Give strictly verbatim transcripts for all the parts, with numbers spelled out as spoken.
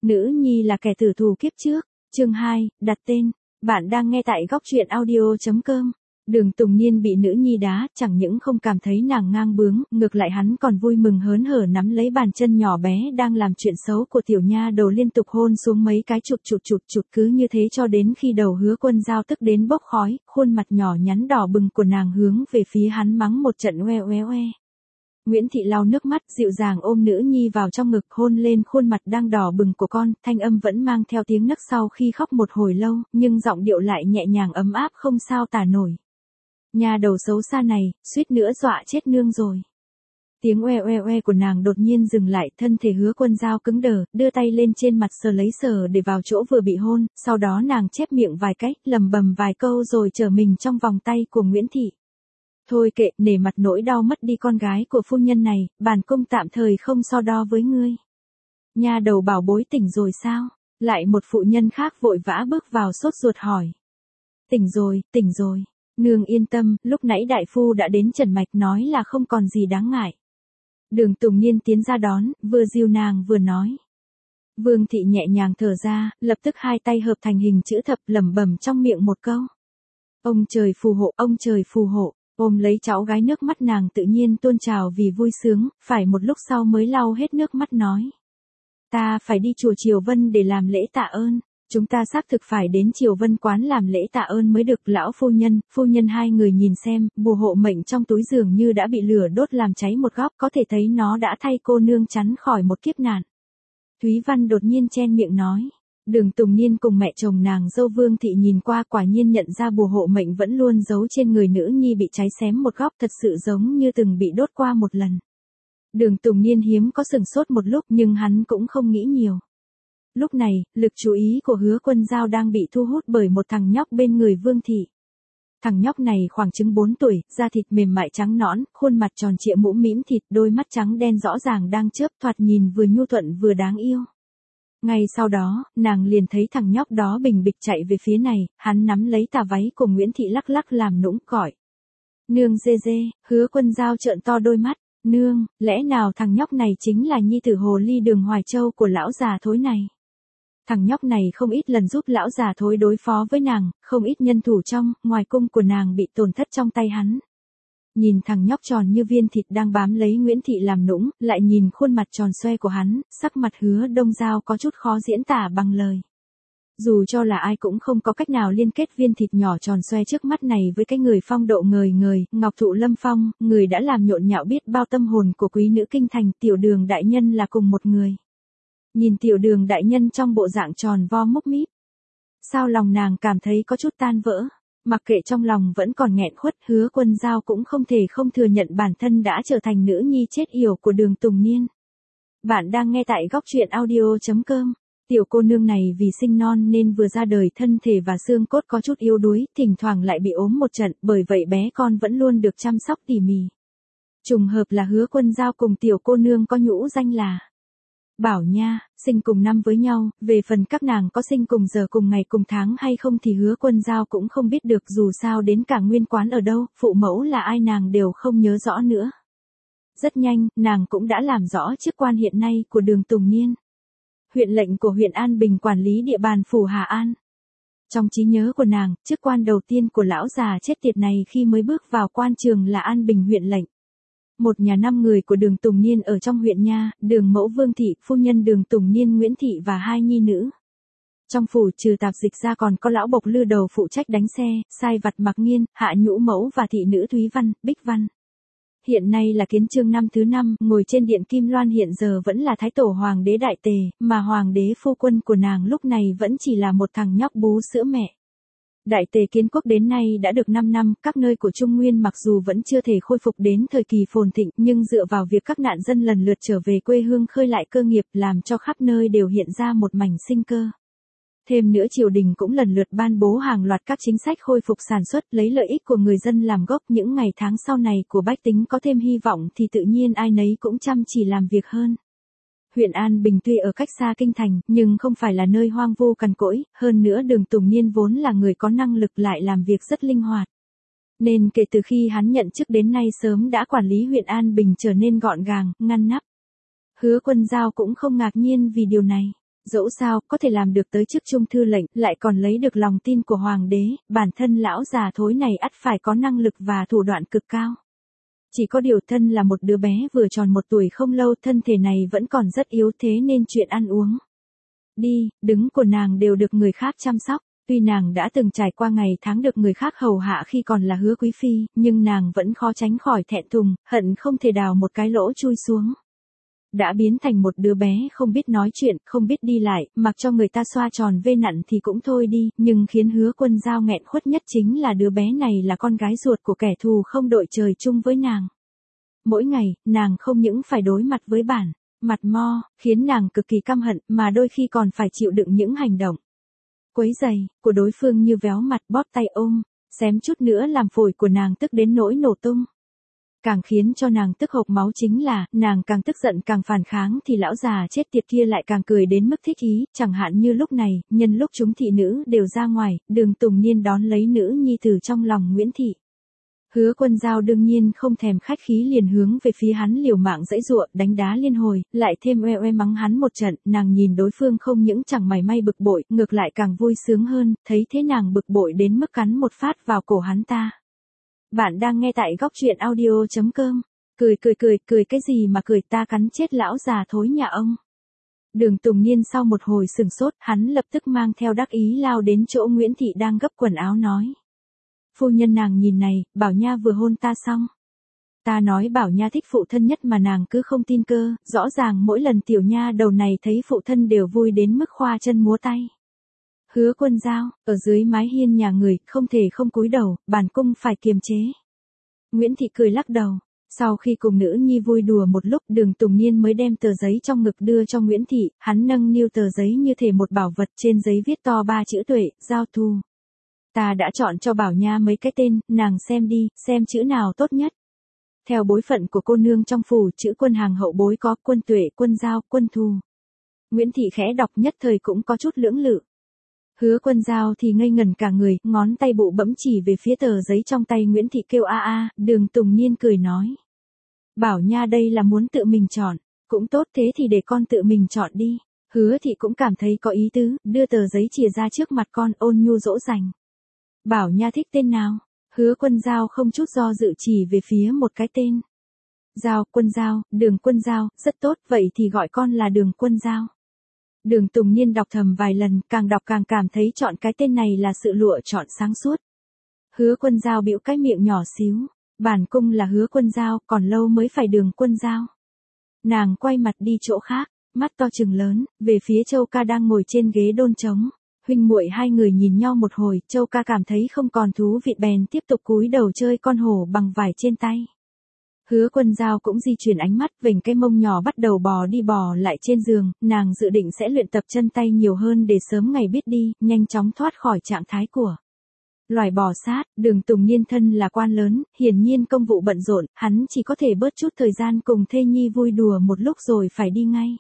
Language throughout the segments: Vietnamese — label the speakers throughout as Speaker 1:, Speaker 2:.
Speaker 1: Nữ nhi là kẻ tử thù kiếp trước, chương hai, đặt tên. Bạn đang nghe tại góc truyện audio chấm com. Đường Tùng Niên bị nữ nhi đá, chẳng những không cảm thấy nàng ngang bướng, ngược lại hắn còn vui mừng hớn hở nắm lấy bàn chân nhỏ bé đang làm chuyện xấu của tiểu nha đầu liên tục hôn xuống mấy cái chụt chụt chụt chụt cứ như thế cho đến khi đầu Hứa Quân Dao tức đến bốc khói, khuôn mặt nhỏ nhắn đỏ bừng của nàng hướng về phía hắn mắng một trận oe oe oe. Nguyễn Thị lau nước mắt, dịu dàng ôm nữ nhi vào trong ngực, hôn lên khuôn mặt đang đỏ bừng của con, thanh âm vẫn mang theo tiếng nấc sau khi khóc một hồi lâu, nhưng giọng điệu lại nhẹ nhàng ấm áp không sao tả nổi. Nhà đầu xấu xa này, suýt nữa dọa chết nương rồi. Tiếng oe oe oe của nàng đột nhiên dừng lại, thân thể Hứa Quân Dao cứng đờ, đưa tay lên trên mặt sờ lấy sờ để vào chỗ vừa bị hôn, sau đó nàng chép miệng vài cách, lầm bầm vài câu rồi trở mình trong vòng tay của Nguyễn Thị. Thôi kệ, nể mặt nỗi đau mất đi con gái của phu nhân này, bản cung tạm thời không so đo với ngươi. Nha đầu bảo bối tỉnh rồi sao? Lại một phụ nhân khác vội vã bước vào sốt ruột hỏi. Tỉnh rồi, tỉnh rồi. Nương yên tâm, lúc nãy đại phu đã đến trần mạch nói là không còn gì đáng ngại. Đường Tùng Niên tiến ra đón, vừa dìu nàng vừa nói. Vương Thị nhẹ nhàng thở ra, lập tức hai tay hợp thành hình chữ thập lẩm bẩm trong miệng một câu. Ông trời phù hộ, ông trời phù hộ. Ôm lấy cháu gái nước mắt nàng tự nhiên tuôn trào vì vui sướng, phải một lúc sau mới lau hết nước mắt nói. Ta phải đi chùa Triều Vân để làm lễ tạ ơn, chúng ta xác thực phải đến Triều Vân quán làm lễ tạ ơn mới được. Lão phu nhân, phu nhân hai người nhìn xem, bùa hộ mệnh trong túi dường như đã bị lửa đốt làm cháy một góc, có thể thấy nó đã thay cô nương chắn khỏi một kiếp nạn. Thúy Văn đột nhiên chen miệng nói. Đường Tùng Niên cùng mẹ chồng nàng dâu Vương Thị nhìn qua quả nhiên nhận ra bùa hộ mệnh vẫn luôn giấu trên người nữ nhi bị cháy xém một góc, thật sự giống như từng bị đốt qua một lần. Đường Tùng Niên hiếm có sừng sốt một lúc nhưng hắn cũng không nghĩ nhiều. Lúc này, lực chú ý của Hứa Quân Dao đang bị thu hút bởi một thằng nhóc bên người Vương Thị. Thằng nhóc này khoảng chừng bốn tuổi, da thịt mềm mại trắng nõn, khuôn mặt tròn trịa mũm mĩm thịt, đôi mắt trắng đen rõ ràng đang chớp, thoạt nhìn vừa nhu thuận vừa đáng yêu. Ngay sau đó, nàng liền thấy thằng nhóc đó bình bịch chạy về phía này, hắn nắm lấy tà váy của Nguyễn Thị lắc lắc làm nũng gọi. Nương dê dê, Hứa Quân Dao trợn to đôi mắt, nương, lẽ nào thằng nhóc này chính là nhi tử hồ ly Đường Hoài Châu của lão già thối này? Thằng nhóc này không ít lần giúp lão già thối đối phó với nàng, không ít nhân thủ trong, ngoài cung của nàng bị tổn thất trong tay hắn. Nhìn thằng nhóc tròn như viên thịt đang bám lấy Nguyễn Thị làm nũng, lại nhìn khuôn mặt tròn xoe của hắn, sắc mặt Hứa Đông Dao có chút khó diễn tả bằng lời. Dù cho là ai cũng không có cách nào liên kết viên thịt nhỏ tròn xoe trước mắt này với cái người phong độ ngời ngời, Ngọc Thụ Lâm Phong, người đã làm nhộn nhạo biết bao tâm hồn của quý nữ kinh thành. Tiểu Đường đại nhân là cùng một người. Nhìn Tiểu Đường đại nhân trong bộ dạng tròn vo múc míp, sao lòng nàng cảm thấy có chút tan vỡ. Mặc kệ trong lòng vẫn còn nghẹn khuất, Hứa Quân Dao cũng không thể không thừa nhận bản thân đã trở thành nữ nhi chết yểu của Đường Tùng Niên. Bạn đang nghe tại góc truyện audio chấm com. Tiểu cô nương này vì sinh non nên vừa ra đời thân thể và xương cốt có chút yếu đuối, thỉnh thoảng lại bị ốm một trận, bởi vậy bé con vẫn luôn được chăm sóc tỉ mỉ. Trùng hợp là Hứa Quân Dao cùng tiểu cô nương có nhũ danh là Bảo Nha, sinh cùng năm với nhau. Về phần các nàng có sinh cùng giờ cùng ngày cùng tháng hay không thì Hứa Quân Dao cũng không biết được, dù sao đến cả nguyên quán ở đâu, phụ mẫu là ai nàng đều không nhớ rõ nữa. Rất nhanh, nàng cũng đã làm rõ chức quan hiện nay của Đường Tùng Niên. Huyện lệnh của huyện An Bình quản lý địa bàn phủ Hà An. Trong trí nhớ của nàng, chức quan đầu tiên của lão già chết tiệt này khi mới bước vào quan trường là An Bình huyện lệnh. Một nhà năm người của Đường Tùng Niên ở trong huyện nha, Đường mẫu Vương Thị, phu nhân Đường Tùng Niên Nguyễn Thị và hai nhi nữ. Trong phủ trừ tạp dịch ra còn có lão bộc lư đầu phụ trách đánh xe, sai vặt Mặc Nghiên, hạ nhũ mẫu và thị nữ Thúy Văn, Bích Văn. Hiện nay là Kiến Chương năm thứ năm, ngồi trên điện Kim Loan hiện giờ vẫn là Thái Tổ Hoàng đế Đại Tề, mà Hoàng đế phu quân của nàng lúc này vẫn chỉ là một thằng nhóc bú sữa mẹ. Đại Tề kiến quốc đến nay đã được năm năm, các nơi của Trung Nguyên mặc dù vẫn chưa thể khôi phục đến thời kỳ phồn thịnh, nhưng dựa vào việc các nạn dân lần lượt trở về quê hương khơi lại cơ nghiệp làm cho khắp nơi đều hiện ra một mảnh sinh cơ. Thêm nữa triều đình cũng lần lượt ban bố hàng loạt các chính sách khôi phục sản xuất, lấy lợi ích của người dân làm gốc. Những ngày tháng sau này của bách tính có thêm hy vọng thì tự nhiên ai nấy cũng chăm chỉ làm việc hơn. Huyện An Bình tuy ở cách xa kinh thành, nhưng không phải là nơi hoang vu cằn cỗi, hơn nữa Đường Tùng Niên vốn là người có năng lực lại làm việc rất linh hoạt. Nên kể từ khi hắn nhận chức đến nay sớm đã quản lý huyện An Bình trở nên gọn gàng, ngăn nắp. Hứa Quân Dao cũng không ngạc nhiên vì điều này. Dẫu sao, có thể làm được tới chức trung thư lệnh, lại còn lấy được lòng tin của hoàng đế, bản thân lão già thối này ắt phải có năng lực và thủ đoạn cực cao. Chỉ có điều thân là một đứa bé vừa tròn một tuổi không lâu, thân thể này vẫn còn rất yếu, thế nên chuyện ăn uống, đi, đứng của nàng đều được người khác chăm sóc. Tuy nàng đã từng trải qua ngày tháng được người khác hầu hạ khi còn là Hứa quý phi, nhưng nàng vẫn khó tránh khỏi thẹn thùng, hận không thể đào một cái lỗ chui xuống. Đã biến thành một đứa bé không biết nói chuyện, không biết đi lại, mặc cho người ta xoa tròn vê nặn thì cũng thôi đi, nhưng khiến Hứa Quân Dao nghẹn khuất nhất chính là đứa bé này là con gái ruột của kẻ thù không đội trời chung với nàng. Mỗi ngày, nàng không những phải đối mặt với bản mặt mo, khiến nàng cực kỳ căm hận, mà đôi khi còn phải chịu đựng những hành động quấy rầy của đối phương như véo mặt, bóp tay, ôm, xém chút nữa làm phổi của nàng tức đến nỗi nổ tung. Càng khiến cho nàng tức hộc máu chính là, nàng càng tức giận càng phản kháng thì lão già chết tiệt kia lại càng cười đến mức thích ý, chẳng hạn như lúc này, nhân lúc chúng thị nữ đều ra ngoài, Đường Tùng Niên đón lấy nữ nhi từ trong lòng Nguyễn Thị. Hứa Quân Dao đương nhiên không thèm khách khí liền hướng về phía hắn liều mạng giãy giụa, đánh đá liên hồi, lại thêm oe oe mắng hắn một trận, nàng nhìn đối phương không những chẳng mảy may bực bội, ngược lại càng vui sướng hơn, thấy thế nàng bực bội đến mức cắn một phát vào cổ hắn ta. Bạn đang nghe tại góc truyện audio chấm com. Cười cười cười, cười cái gì mà cười, ta cắn chết lão già thối nhà ông. Đường Tùng Niên sau một hồi sừng sốt, hắn lập tức mang theo đắc ý lao đến chỗ Nguyễn Thị đang gấp quần áo nói. Phu nhân nàng nhìn này, Bảo Nha vừa hôn ta xong. Ta nói Bảo Nha thích phụ thân nhất mà nàng cứ không tin cơ, rõ ràng mỗi lần tiểu nha đầu này thấy phụ thân đều vui đến mức khoa chân múa tay. Hứa Quân Dao, ở dưới mái hiên nhà người, không thể không cúi đầu, bản cung phải kiềm chế. Nguyễn Thị cười lắc đầu. Sau khi cùng nữ nhi vui đùa một lúc, Đường Tùng Niên mới đem tờ giấy trong ngực đưa cho Nguyễn Thị, hắn nâng niu tờ giấy như thể một bảo vật, trên giấy viết to ba chữ Tuệ, Giao Thu. Ta đã chọn cho Bảo Nha mấy cái tên, nàng xem đi, xem chữ nào tốt nhất. Theo bối phận của cô nương trong phủ, chữ Quân hàng hậu bối có Quân Tuệ, Quân Giao, Quân Thu. Nguyễn Thị khẽ đọc nhất thời cũng có chút lưỡng lự. Hứa Quân Dao thì ngây ngẩn cả người, ngón tay bụ bẫm chỉ về phía tờ giấy trong tay Nguyễn Thị kêu a a, Đường Tùng Niên cười nói. Bảo Nha đây là muốn tự mình chọn, cũng tốt thế thì để con tự mình chọn đi. Hứa Thị cũng cảm thấy có ý tứ, đưa tờ giấy chìa ra trước mặt con, ôn nhu dỗ dành. Bảo Nha thích tên nào? Hứa Quân Dao không chút do dự chỉ về phía một cái tên. Giao, Quân Giao, Đường Quân Giao, rất tốt, vậy thì gọi con là Đường Quân Giao. Đường Tùng Niên đọc thầm vài lần, càng đọc càng cảm thấy chọn cái tên này là sự lựa chọn sáng suốt. Hứa Quân Dao bĩu cái miệng nhỏ xíu, bản cung là Hứa Quân Dao, còn lâu mới phải Đường Quân Giao. Nàng quay mặt đi chỗ khác, mắt to trừng lớn, về phía Châu Ca đang ngồi trên ghế đôn trống. Huynh muội hai người nhìn nhau một hồi, Châu Ca cảm thấy không còn thú vị bèn tiếp tục cúi đầu chơi con hổ bằng vải trên tay. Hứa Quân Dao cũng di chuyển ánh mắt, vểnh cái mông nhỏ bắt đầu bò đi bò lại trên giường, nàng dự định sẽ luyện tập chân tay nhiều hơn để sớm ngày biết đi, nhanh chóng thoát khỏi trạng thái của loài bò sát. Đường Tùng Niên thân là quan lớn, hiển nhiên công vụ bận rộn, hắn chỉ có thể bớt chút thời gian cùng thê nhi vui đùa một lúc rồi phải đi ngay.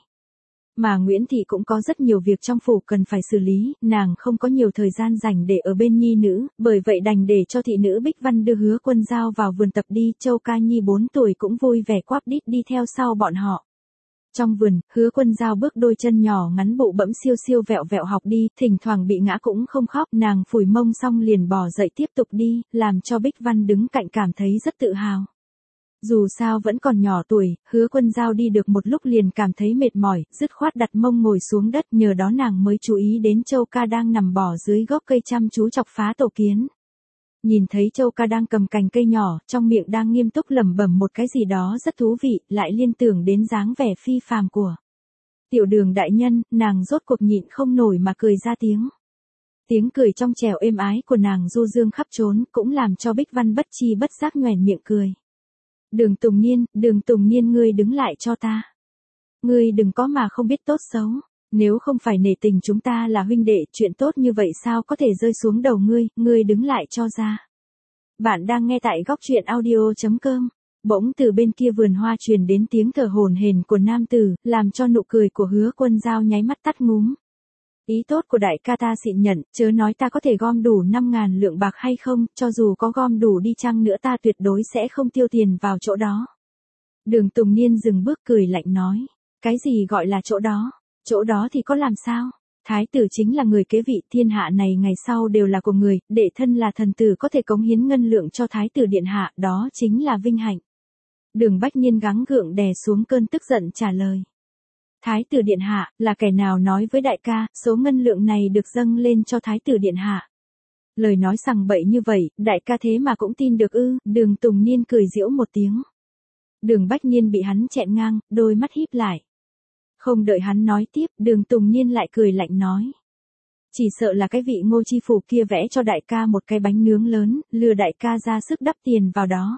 Speaker 1: Mà Nguyễn Thị cũng có rất nhiều việc trong phủ cần phải xử lý, nàng không có nhiều thời gian rảnh để ở bên nhi nữ, bởi vậy đành để cho thị nữ Bích Văn đưa Hứa Quân Dao vào vườn tập đi, Châu Ca Nhi bốn tuổi cũng vui vẻ quáp đít đi theo sau bọn họ. Trong vườn, Hứa Quân Dao bước đôi chân nhỏ ngắn bụ bẫm siêu siêu vẹo vẹo học đi, thỉnh thoảng bị ngã cũng không khóc, nàng phủi mông xong liền bò dậy tiếp tục đi, làm cho Bích Văn đứng cạnh cảm thấy rất tự hào. Dù sao vẫn còn nhỏ tuổi, Hứa Quân Dao đi được một lúc liền cảm thấy mệt mỏi, dứt khoát đặt mông ngồi xuống đất, nhờ đó nàng mới chú ý đến Châu Ca đang nằm bò dưới gốc cây chăm chú chọc phá tổ kiến. Nhìn thấy Châu Ca đang cầm cành cây nhỏ, trong miệng đang nghiêm túc lẩm bẩm một cái gì đó rất thú vị, lại liên tưởng đến dáng vẻ phi phàm của Tiểu Đường đại nhân, nàng rốt cuộc nhịn không nổi mà cười ra tiếng. Tiếng cười trong trẻo êm ái của nàng du dương khắp trốn, cũng làm cho Bích Văn bất chi bất giác nhoẻn miệng cười. Đường Tùng Niên, Đường Tùng Niên ngươi đứng lại cho ta. Ngươi đừng có mà không biết tốt xấu, nếu không phải nể tình chúng ta là huynh đệ, chuyện tốt như vậy sao có thể rơi xuống đầu ngươi, ngươi đứng lại cho ra. Bạn đang nghe tại góc truyện audio chấm com. Bỗng từ bên kia vườn hoa truyền đến tiếng thở hổn hển của nam tử, làm cho nụ cười của Hứa Quân Dao nháy mắt tắt ngúm. Ý tốt của đại ca ta xịn nhận, chớ nói ta có thể gom đủ năm ngàn lượng bạc hay không, cho dù có gom đủ đi chăng nữa ta tuyệt đối sẽ không tiêu tiền vào chỗ đó. Đường Tùng Niên dừng bước cười lạnh nói, cái gì gọi là chỗ đó, chỗ đó thì có làm sao? Thái tử chính là người kế vị, thiên hạ này ngày sau đều là của người, đệ thân là thần tử có thể cống hiến ngân lượng cho thái tử điện hạ, đó chính là vinh hạnh. Đường Bách Nhiên gắng gượng đè xuống cơn tức giận trả lời. Thái tử điện hạ, là kẻ nào nói với đại ca, số ngân lượng này được dâng lên cho thái tử điện hạ? Lời nói sằng bậy như vậy, đại ca thế mà cũng tin được ư? Đường Tùng Niên cười giễu một tiếng. Đường Bách Nhiên bị hắn chẹn ngang, đôi mắt híp lại. Không đợi hắn nói tiếp, Đường Tùng Niên lại cười lạnh nói. Chỉ sợ là cái vị Ngô Chi Phủ kia vẽ cho đại ca một cái bánh nướng lớn, lừa đại ca ra sức đắp tiền vào đó.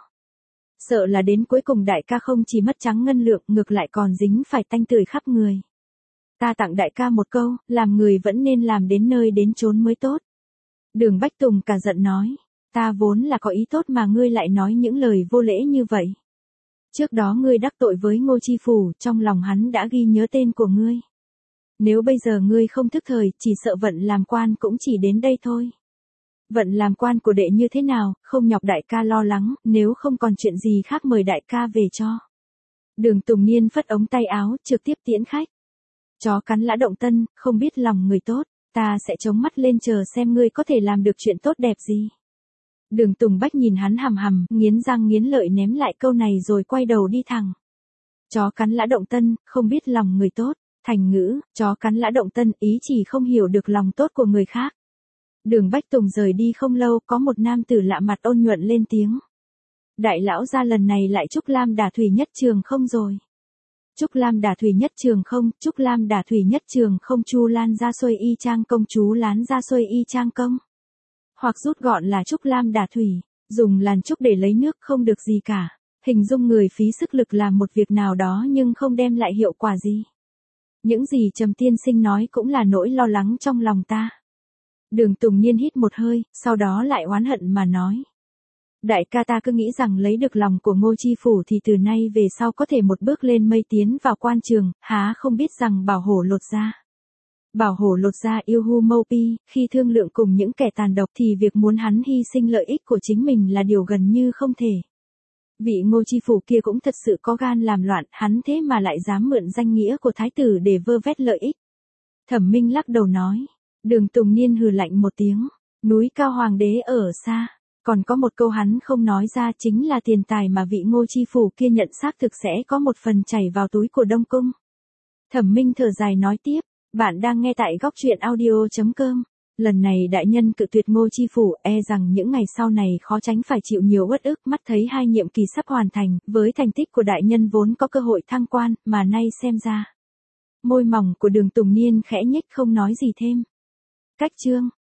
Speaker 1: Sợ là đến cuối cùng đại ca không chỉ mất trắng ngân lượng, ngược lại còn dính phải tanh tưởi khắp người. Ta tặng đại ca một câu, làm người vẫn nên làm đến nơi đến chốn mới tốt. Đường Bách Tùng cả giận nói, ta vốn là có ý tốt mà ngươi lại nói những lời vô lễ như vậy. Trước đó ngươi đắc tội với Ngô Chi Phủ, trong lòng hắn đã ghi nhớ tên của ngươi. Nếu bây giờ ngươi không thức thời, chỉ sợ vận làm quan cũng chỉ đến đây thôi. Vận làm quan của đệ như thế nào, không nhọc đại ca lo lắng, nếu không còn chuyện gì khác mời đại ca về cho. Đường Tùng Niên phất ống tay áo, trực tiếp tiễn khách. Chó cắn lã động tân, không biết lòng người tốt, ta sẽ chống mắt lên chờ xem ngươi có thể làm được chuyện tốt đẹp gì. Đường Tùng Bách nhìn hắn hằm hằm, nghiến răng nghiến lợi ném lại câu này rồi quay đầu đi thẳng. Chó cắn lã động tân, không biết lòng người tốt, thành ngữ, chó cắn lã động tân ý chỉ không hiểu được lòng tốt của người khác. Đường Bách Tùng rời đi không lâu, có một nam tử lạ mặt ôn nhuận lên tiếng. Đại lão gia lần này lại Trúc Lam đả thủy nhất trường không rồi. Trúc Lam đả thủy nhất trường không, Trúc Lam đả thủy nhất trường không, Chu Lan ra xuôi y trang công, chú Lán ra xuôi y trang công. Hoặc rút gọn là Trúc Lam đả thủy, dùng làn trúc để lấy nước không được gì cả. Hình dung người phí sức lực làm một việc nào đó nhưng không đem lại hiệu quả gì. Những gì Trầm tiên sinh nói cũng là nỗi lo lắng trong lòng ta. Đường Tùng Niên hít một hơi, sau đó lại oán hận mà nói. Đại ca ta cứ nghĩ rằng lấy được lòng của Ngô Chi Phủ thì từ nay về sau có thể một bước lên mây tiến vào quan trường, há không biết rằng bảo hổ lột da. Bảo hổ lột da yêu hu mâu pi, khi thương lượng cùng những kẻ tàn độc thì việc muốn hắn hy sinh lợi ích của chính mình là điều gần như không thể. Vị Ngô Chi Phủ kia cũng thật sự có gan làm loạn, hắn thế mà lại dám mượn danh nghĩa của thái tử để vơ vét lợi ích. Thẩm Minh lắc đầu nói. Đường Tùng Niên hừ lạnh một tiếng, núi cao hoàng đế ở xa, còn có một câu hắn không nói ra chính là tiền tài mà vị Ngô Chi Phủ kia nhận xác thực sẽ có một phần chảy vào túi của Đông Cung. Thẩm Minh thở dài nói tiếp, bạn đang nghe tại góc truyện audio chấm com. Lần này đại nhân cự tuyệt Ngô Chi Phủ, e rằng những ngày sau này khó tránh phải chịu nhiều uất ức, mắt thấy hai nhiệm kỳ sắp hoàn thành, với thành tích của đại nhân vốn có cơ hội thăng quan, mà nay xem ra. Môi mỏng của Đường Tùng Niên khẽ nhếch không nói gì thêm. Cách chương